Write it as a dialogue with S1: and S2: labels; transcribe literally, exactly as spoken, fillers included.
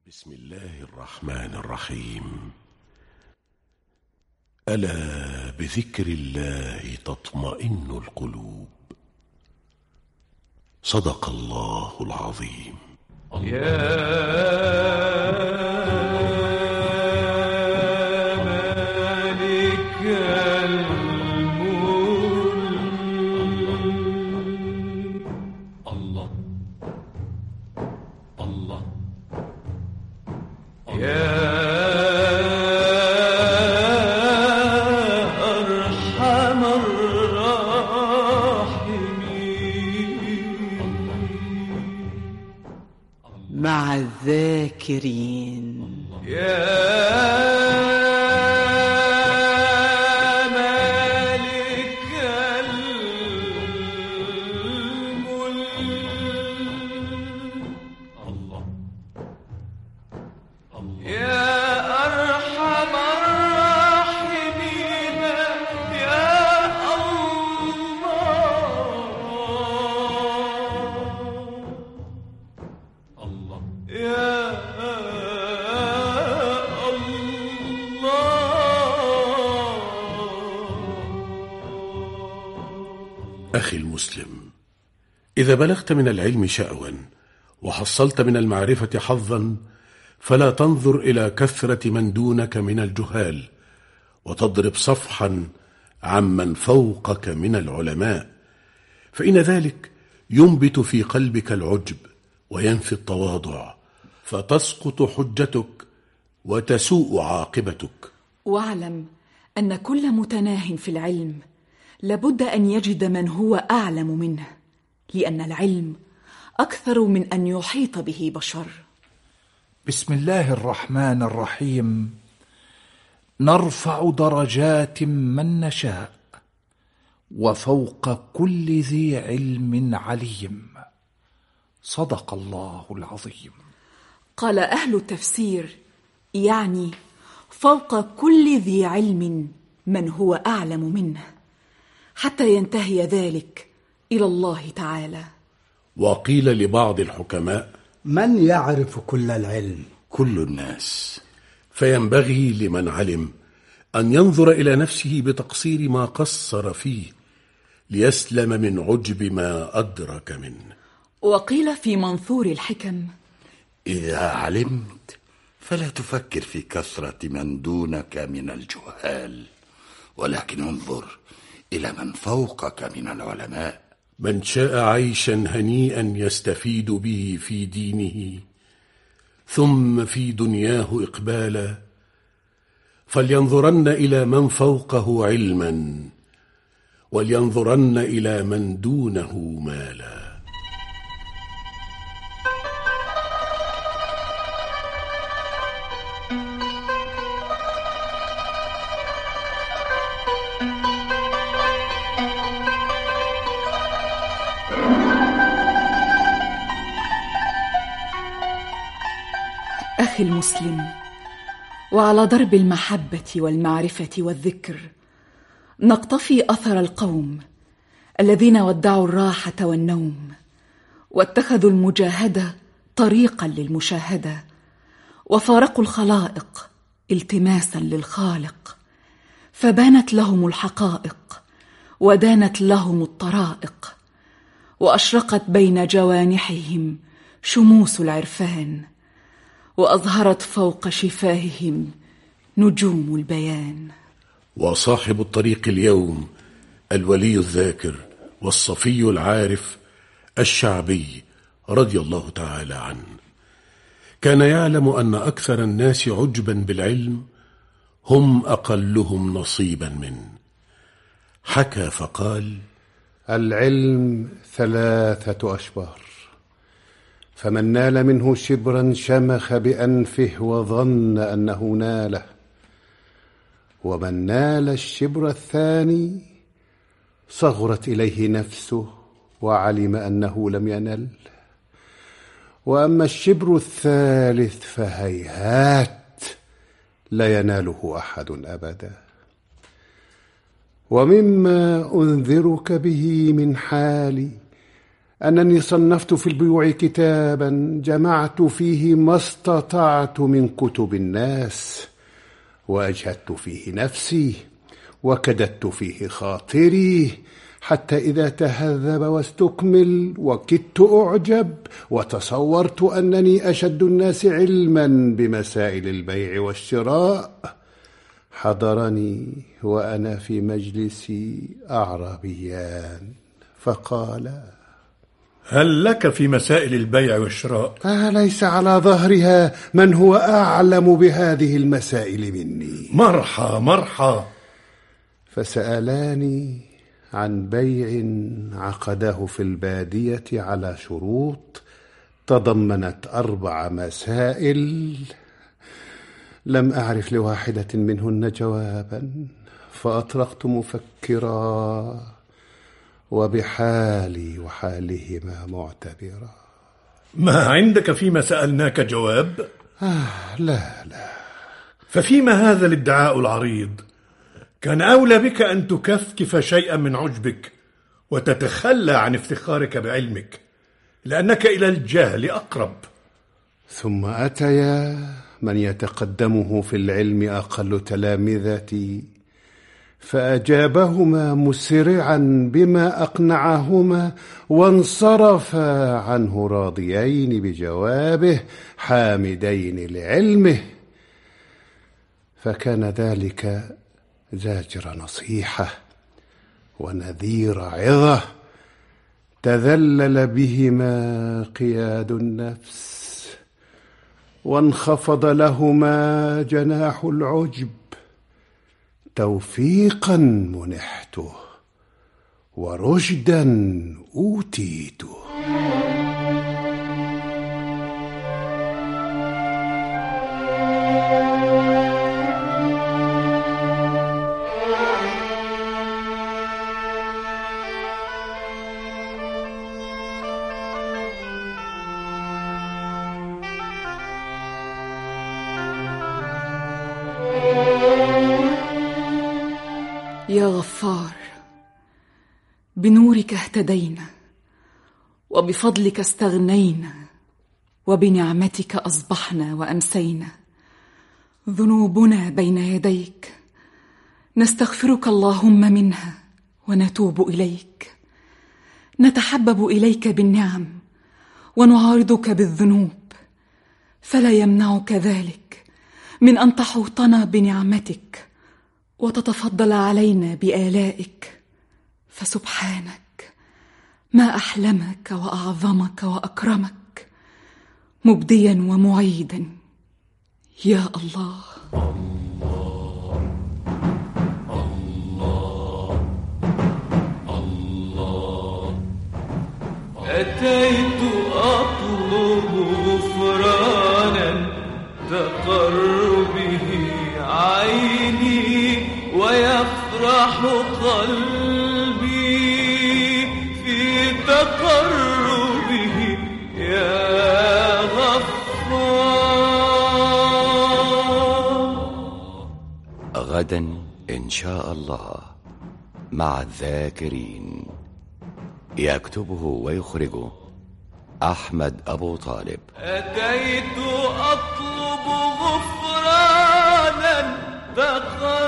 S1: بسم الله الرحمن الرحيم. ألا بذكر الله تطمئن القلوب. صدق الله العظيم.
S2: يا مالك الملك الله الله يا أرحم الراحمين
S3: مع الذاكرين.
S2: يا مالك الملك الله يا أرحم الراحمين يا الله يا
S1: أخي المسلم، إذا بلغت من العلم شأوا وحصلت من المعرفة حظا، فلا تنظر إلى كثرة من دونك من الجهال وتضرب صفحا عمن فوقك من العلماء، فإن ذلك ينبت في قلبك العجب وينفي التواضع، فتسقط حجتك وتسوء عاقبتك.
S4: واعلم أن كل متناه في العلم لابد أن يجد من هو أعلم منه، لأن العلم أكثر من أن يحيط به بشر.
S5: بسم الله الرحمن الرحيم. نرفع درجات من نشاء وفوق كل ذي علم عليم. صدق الله العظيم.
S4: قال أهل التفسير يعني فوق كل ذي علم من هو أعلم منه، حتى ينتهي ذلك إلى الله تعالى.
S1: وقيل لبعض الحكماء:
S6: من يعرف كل العلم؟
S1: كل الناس. فينبغي لمن علم أن ينظر إلى نفسه بتقصير ما قصر فيه، ليسلم من عجب ما أدرك منه.
S4: وقيل في منثور الحكم:
S7: إذا علمت فلا تفكر في كثرة من دونك من الجهال، ولكن انظر إلى من فوقك من العلماء.
S1: من شاء عيشا هنيئا يستفيد به في دينه ثم في دنياه إقبالا، فلينظرن إلى من فوقه علما، ولينظرن إلى من دونه مالا.
S4: أخي المسلم، وعلى ضرب المحبة والمعرفة والذكر نقتفي أثر القوم الذين ودعوا الراحة والنوم، واتخذوا المجاهدة طريقا للمشاهدة، وفارقوا الخلائق التماسا للخالق، فبانت لهم الحقائق ودانت لهم الطرائق، وأشرقت بين جوانحهم شموس العرفان، وأظهرت فوق شفاههم نجوم البيان.
S1: وصاحب الطريق اليوم الولي الذاكر والصفي العارف الشعبي رضي الله تعالى عنه، كان يعلم أن أكثر الناس عجبا بالعلم هم أقلهم نصيبا منه. حكى فقال:
S8: العلم ثلاثة أشبار، فمن نال منه شبرا شمخ بأنفه وظن أنه ناله، ومن نال الشبر الثاني صغرت إليه نفسه وعلم أنه لم ينل، وأما الشبر الثالث فهيهات لا يناله أحد أبدا. ومما أنذرك به من حالي أنني صنفت في البيوع كتابا جمعت فيه ما استطعت من كتب الناس، وأجهدت فيه نفسي وكددت فيه خاطري، حتى إذا تهذب واستكمل وكدت أعجب وتصورت أنني أشد الناس علما بمسائل البيع والشراء، حضرني وأنا في مجلسي أعرابيان فقال:
S1: هل لك في مسائل البيع والشراء؟
S8: أليس على ظهرها من هو أعلم بهذه المسائل مني؟
S1: مرحى مرحى.
S8: فسألاني عن بيع عقده في البادية على شروط تضمنت أربع مسائل، لم أعرف لواحدة منهن جوابا، فأطرقت مفكرا وبحالي وحالهما معتبرا.
S1: ما عندك فيما سألناك جواب؟
S8: آه لا لا.
S1: ففيما هذا الادعاء العريض؟ كان أولى بك أن تكفكف شيئا من عجبك وتتخلى عن افتخارك بعلمك، لأنك إلى الجهل أقرب.
S8: ثم أتيا من يتقدمه في العلم أقل تلامذتي، فأجابهما مسرعا بما أقنعهما، وانصرفا عنه راضيين بجوابه حامدين لعلمه. فكان ذلك زاجر نصيحة ونذير عظة، تذلل بهما قياد النفس، وانخفض لهما جناح العجب. توفيقا منحته ورشدا أوتيته.
S4: يا غفار، بنورك اهتدينا، وبفضلك استغنينا، وبنعمتك أصبحنا وأمسينا. ذنوبنا بين يديك، نستغفرك اللهم منها ونتوب إليك. نتحبب إليك بالنعم ونعارضك بالذنوب، فلا يمنعك ذلك من أن تحوطنا بنعمتك وتتفضل علينا بآلائك. فسبحانك، ما أحلمك وأعظمك وأكرمك، مبديا ومعيدا. يا الله.
S2: الله الله الله. أتيت أطلب غفرانا تقر به عيني، ويفرح قلبي في تقربه يا غفار.
S9: غدا إن شاء الله مع الذاكرين. يكتبه ويخرجه أحمد أبو طالب.
S2: أتيت أطلب غفرانا تقر